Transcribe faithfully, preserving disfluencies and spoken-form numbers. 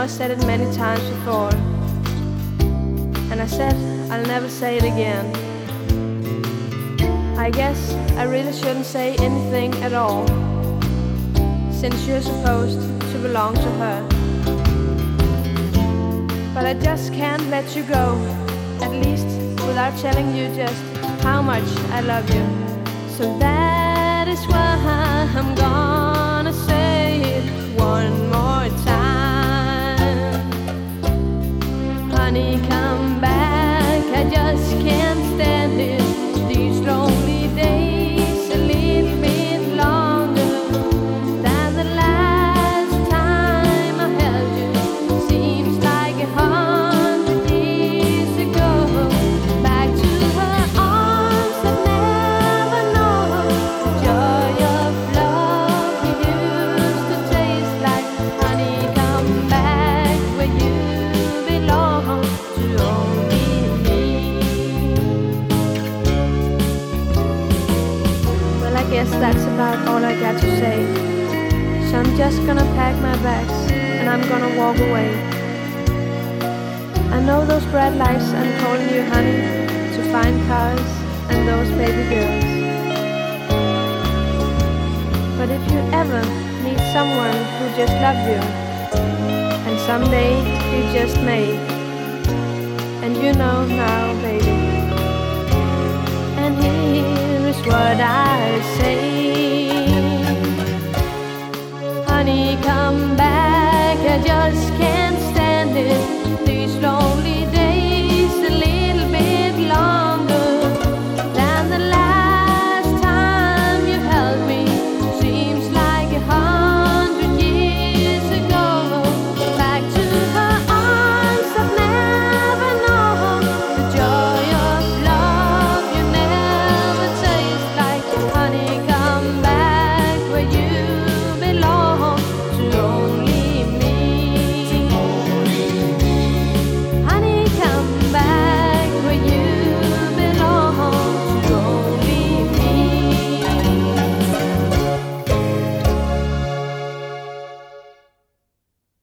I said it many times before, and I said I'll never say it again. I guess I really shouldn't say anything at all, since you're supposed to belong to her. But I just can't let you go, at least without telling you just how much I love you. So that is why I'm gonna say it one more time. Honey, come back, I just can't stand it. These lonely days a little bit longer than the last time I held you. Seems like a hundred years ago. Back to her arms that never know joy of love we used to taste like. Honey, come back where you belong, to only me. Well, I guess that's about all I got to say. So I'm just gonna pack my bags and I'm gonna walk away. I know those bright lights I'm calling you, honey, to find cars and those baby girls. But if you ever meet someone who just loves you, and someday you just may, and you know now, baby. And here is what I say. Honey, come back, I just